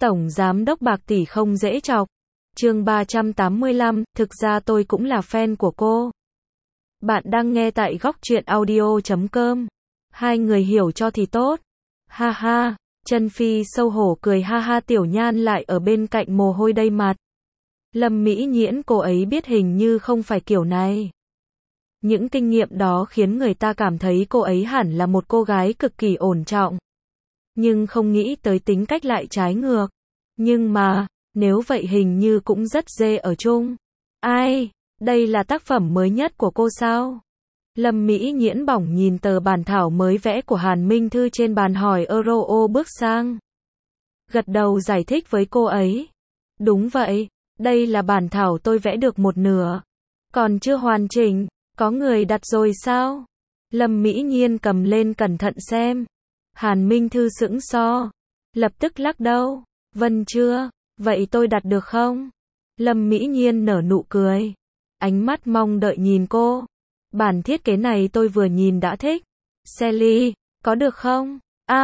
Tổng giám đốc Bạc tỷ không dễ chọc. Chương 385, thực ra tôi cũng là fan của cô. Bạn đang nghe tại góc truyện audio.com. Hai người hiểu cho thì tốt. Ha ha, Trần Phi xấu hổ cười ha ha, Tiểu Nhan lại ở bên cạnh mồ hôi đầy mặt. Lâm Mỹ Nhiễn cô ấy biết hình như không phải kiểu này. Những kinh nghiệm đó khiến người ta cảm thấy cô ấy hẳn là một cô gái cực kỳ ổn trọng. Nhưng không nghĩ tới tính cách lại trái ngược. Nhưng mà, nếu vậy hình như cũng rất dê ở chung. Ai, đây là tác phẩm mới nhất của cô sao? Lâm Mỹ Nhiễn bỏng nhìn tờ bản thảo mới vẽ của Hàn Minh Thư trên bàn, hỏi Euro bước sang. Gật đầu giải thích với cô ấy. Đúng vậy, đây là bản thảo tôi vẽ được một nửa. Còn chưa hoàn chỉnh, có người đặt rồi sao? Lâm Mỹ Nhiên cầm lên cẩn thận xem. Hàn Minh Thư sững so. Lập tức lắc đầu. Vân chưa, vậy tôi đặt được không? Lâm Mỹ Nhiên nở nụ cười. Ánh mắt mong đợi nhìn cô. Bản thiết kế này tôi vừa nhìn đã thích. Sally, có được không?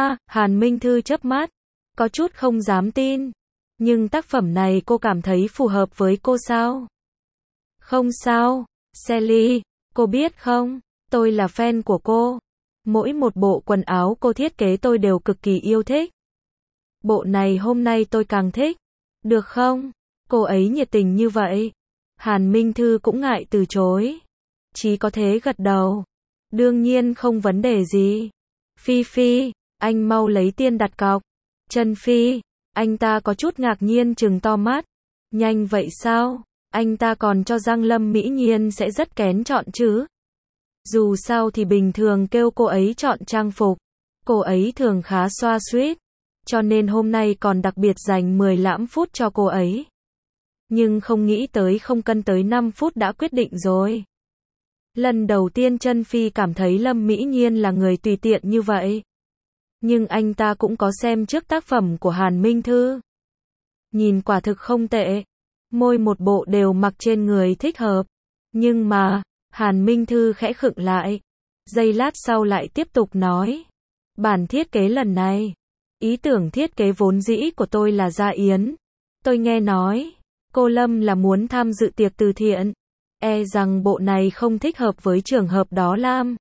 Hàn Minh Thư chớp mắt. Có chút không dám tin. Nhưng tác phẩm này cô cảm thấy phù hợp với cô sao? Không sao, Sally, cô biết không? Tôi là fan của cô. Mỗi một bộ quần áo cô thiết kế tôi đều cực kỳ yêu thích. Bộ này hôm nay tôi càng thích. Được không? Cô ấy nhiệt tình như vậy. Hàn Minh Thư cũng ngại từ chối. Chỉ có thế gật đầu. Đương nhiên không vấn đề gì. Phi Phi, anh mau lấy tiền đặt cọc. Trần Phi, anh ta có chút ngạc nhiên trừng to mắt. Nhanh vậy sao? Anh ta còn cho rằng Lâm Mỹ Nhiên sẽ rất kén chọn chứ. Dù sao thì bình thường kêu cô ấy chọn trang phục. Cô ấy thường khá xoa xuýt. Cho nên hôm nay còn đặc biệt dành 15 phút cho cô ấy. Nhưng không nghĩ tới không cần tới 5 phút đã quyết định rồi. Lần đầu tiên Trân Phi cảm thấy Lâm Mỹ Nhiên là người tùy tiện như vậy. Nhưng anh ta cũng có xem trước tác phẩm của Hàn Minh Thư. Nhìn quả thực không tệ. Môi một bộ đều mặc trên người thích hợp. Nhưng mà, Hàn Minh Thư khẽ khựng lại. Giây lát sau lại tiếp tục nói. Bản thiết kế lần này. Ý tưởng thiết kế vốn dĩ của tôi là Gia Yến. Tôi nghe nói, cô Lâm là muốn tham dự tiệc từ thiện. E rằng bộ này không thích hợp với trường hợp đó Lam.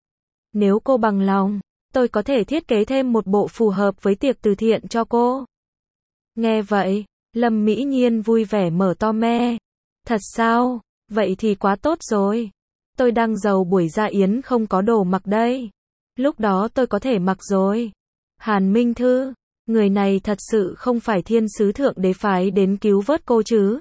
Nếu cô bằng lòng, tôi có thể thiết kế thêm một bộ phù hợp với tiệc từ thiện cho cô. Nghe vậy, Lâm Mỹ Nhiên vui vẻ mở to me. Thật sao? Vậy thì quá tốt rồi. Tôi đang giàu buổi Gia Yến không có đồ mặc đây. Lúc đó tôi có thể mặc rồi. Hàn Minh Thư, người này thật sự không phải thiên sứ thượng đế phái đến cứu vớt cô chứ.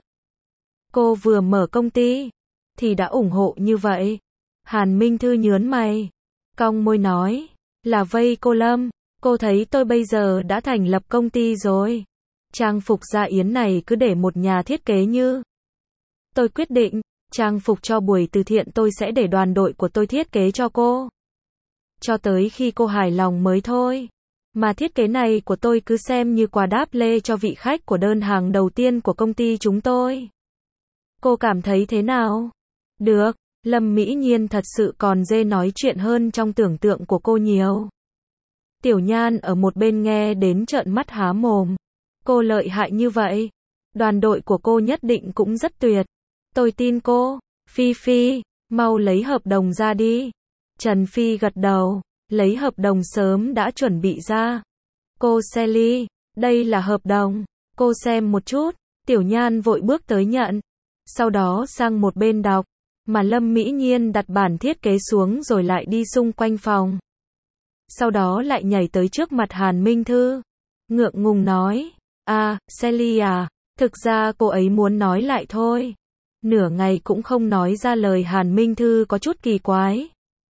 Cô vừa mở công ty, thì đã ủng hộ như vậy. Hàn Minh Thư nhớn mày, cong môi nói, là vây cô Lâm, cô thấy tôi bây giờ đã thành lập công ty rồi. Trang phục Gia Yến này cứ để một nhà thiết kế như. Tôi quyết định, trang phục cho buổi từ thiện tôi sẽ để đoàn đội của tôi thiết kế cho cô. Cho tới khi cô hài lòng mới thôi. Mà thiết kế này của tôi cứ xem như quà đáp lê cho vị khách của đơn hàng đầu tiên của công ty chúng tôi. Cô cảm thấy thế nào? Được, Lâm Mỹ Nhiên thật sự còn dễ nói chuyện hơn trong tưởng tượng của cô nhiều. Tiểu Nhan ở một bên nghe đến trợn mắt há mồm. Cô lợi hại như vậy. Đoàn đội của cô nhất định cũng rất tuyệt. Tôi tin cô. Phi Phi, mau lấy hợp đồng ra đi. Trần Phi gật đầu. Lấy hợp đồng sớm đã chuẩn bị ra. Cô Sally, đây là hợp đồng. Cô xem một chút. Tiểu Nhan vội bước tới nhận. Sau đó sang một bên đọc. Mà Lâm Mỹ Nhiên đặt bản thiết kế xuống rồi lại đi xung quanh phòng. Sau đó lại nhảy tới trước mặt Hàn Minh Thư. Ngượng ngùng nói. Sally à, thực ra cô ấy muốn nói lại thôi. Nửa ngày cũng không nói ra lời. Hàn Minh Thư có chút kỳ quái.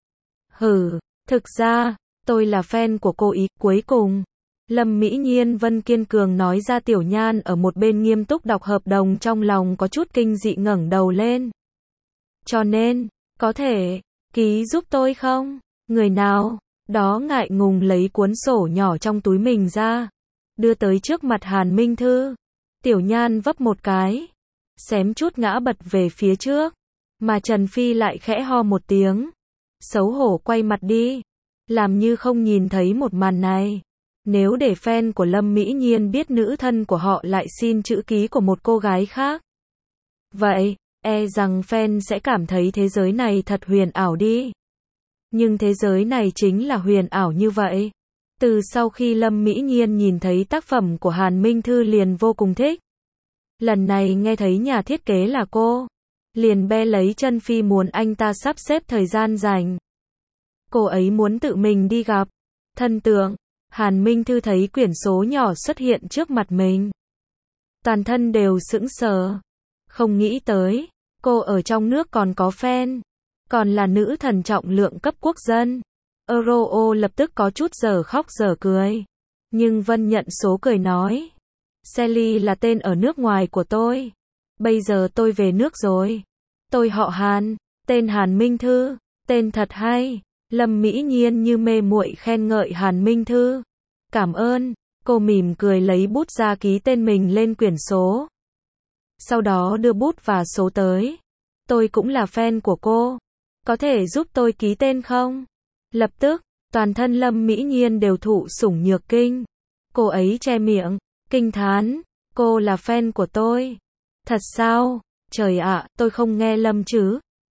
Thực ra, tôi là fan của cô ý. Cuối cùng, Lâm Mỹ Nhiên Vân kiên cường nói ra. Tiểu Nhan ở một bên nghiêm túc đọc hợp đồng, trong lòng có chút kinh dị ngẩng đầu lên. Cho nên, có thể ký giúp tôi không? Người nào đó ngại ngùng lấy cuốn sổ nhỏ trong túi mình ra, đưa tới trước mặt Hàn Minh Thư. Tiểu Nhan vấp một cái, xém chút ngã bật về phía trước, mà Trần Phi lại khẽ ho một tiếng, xấu hổ quay mặt đi, làm như không nhìn thấy một màn này. Nếu để fan của Lâm Mỹ Nhiên biết nữ thân của họ lại xin chữ ký của một cô gái khác, vậy, e rằng fan sẽ cảm thấy thế giới này thật huyền ảo đi. Nhưng thế giới này chính là huyền ảo như vậy. Từ sau khi Lâm Mỹ Nhiên nhìn thấy tác phẩm của Hàn Minh Thư liền vô cùng thích. Lần này nghe thấy nhà thiết kế là cô, liền be lấy chân Phi muốn anh ta sắp xếp thời gian rảnh. Cô ấy muốn tự mình đi gặp. Thần tượng, Hàn Minh Thư thấy quyển số nhỏ xuất hiện trước mặt mình. Toàn thân đều sững sờ. Không nghĩ tới, cô ở trong nước còn có fan, còn là nữ thần trọng lượng cấp quốc dân. Euro lập tức có chút giờ khóc giờ cười. Nhưng Vân nhận số cười nói. Sally là tên ở nước ngoài của tôi. Bây giờ tôi về nước rồi. Tôi họ Hàn, tên Hàn Minh Thư, tên thật hay. Lâm Mỹ Nhiên như mê muội khen ngợi Hàn Minh Thư. Cảm ơn, cô mỉm cười lấy bút ra ký tên mình lên quyển số. Sau đó đưa bút và số tới. Tôi cũng là fan của cô. Có thể giúp tôi ký tên không? Lập tức, toàn thân Lâm Mỹ Nhiên đều thụ sủng nhược kinh. Cô ấy che miệng, kinh thán. Cô là fan của tôi. Thật sao? Trời ạ, tôi không nghe lầm chứ.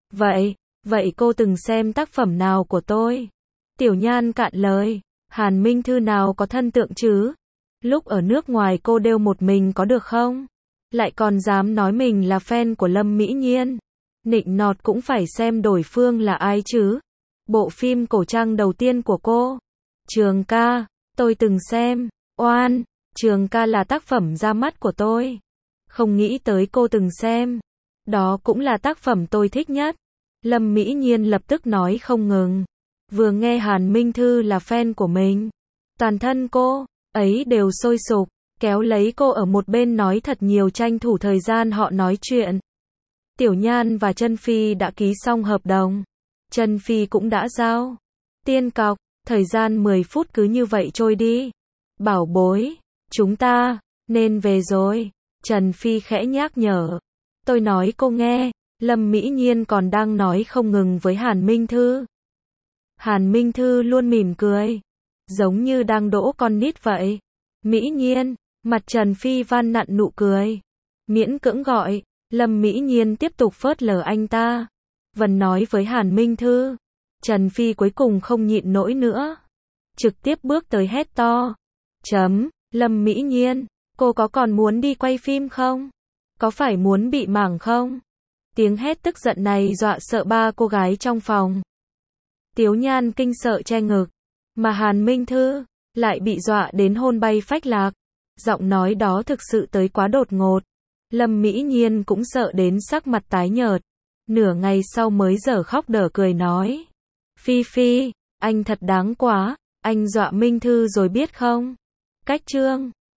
Vậy cô từng xem tác phẩm nào của tôi? Tiểu Nhan cạn lời. Hàn Minh Thư nào có thân tượng chứ? Lúc ở nước ngoài cô đeo một mình có được không? Lại còn dám nói mình là fan của Lâm Mỹ Nhiên. Nịnh nọt cũng phải xem đối phương là ai chứ. Bộ phim cổ trang đầu tiên của cô, Trường Ca, tôi từng xem. Oan, Trường Ca là tác phẩm ra mắt của tôi. Không nghĩ tới cô từng xem. Đó cũng là tác phẩm tôi thích nhất. Lâm Mỹ Nhiên lập tức nói không ngừng. Vừa nghe Hàn Minh Thư là fan của mình, toàn thân cô ấy đều sôi sục, kéo lấy cô ở một bên nói thật nhiều tranh thủ thời gian họ nói chuyện. Tiểu Nhan và Chân Phi đã ký xong hợp đồng. Chân Phi cũng đã giao tiền cọc, thời gian 10 phút cứ như vậy trôi đi. Bảo bối, chúng ta nên về rồi. Trần Phi khẽ nhắc nhở. Tôi nói cô nghe, Lâm Mỹ Nhiên còn đang nói không ngừng với Hàn Minh Thư. Hàn Minh Thư luôn mỉm cười, giống như đang đỗ con nít vậy. Mỹ Nhiên, mặt Trần Phi van nặn nụ cười, miễn cưỡng gọi. Lâm Mỹ Nhiên tiếp tục phớt lờ anh ta. Vân nói với Hàn Minh Thư. Trần Phi cuối cùng không nhịn nổi nữa, trực tiếp bước tới hét to. Lâm Mỹ Nhiên, cô có còn muốn đi quay phim không? Có phải muốn bị mảng không? Tiếng hét tức giận này dọa sợ ba cô gái trong phòng. Tiếu Nhan kinh sợ che ngực, mà Hàn Minh Thư lại bị dọa đến hồn bay phách lạc. Giọng nói đó thực sự tới quá đột ngột. Lâm Mỹ Nhiên cũng sợ đến sắc mặt tái nhợt. Nửa ngày sau mới dở khóc đỡ cười nói. Phi, anh thật đáng quá, anh dọa Minh Thư rồi biết không? Cách chương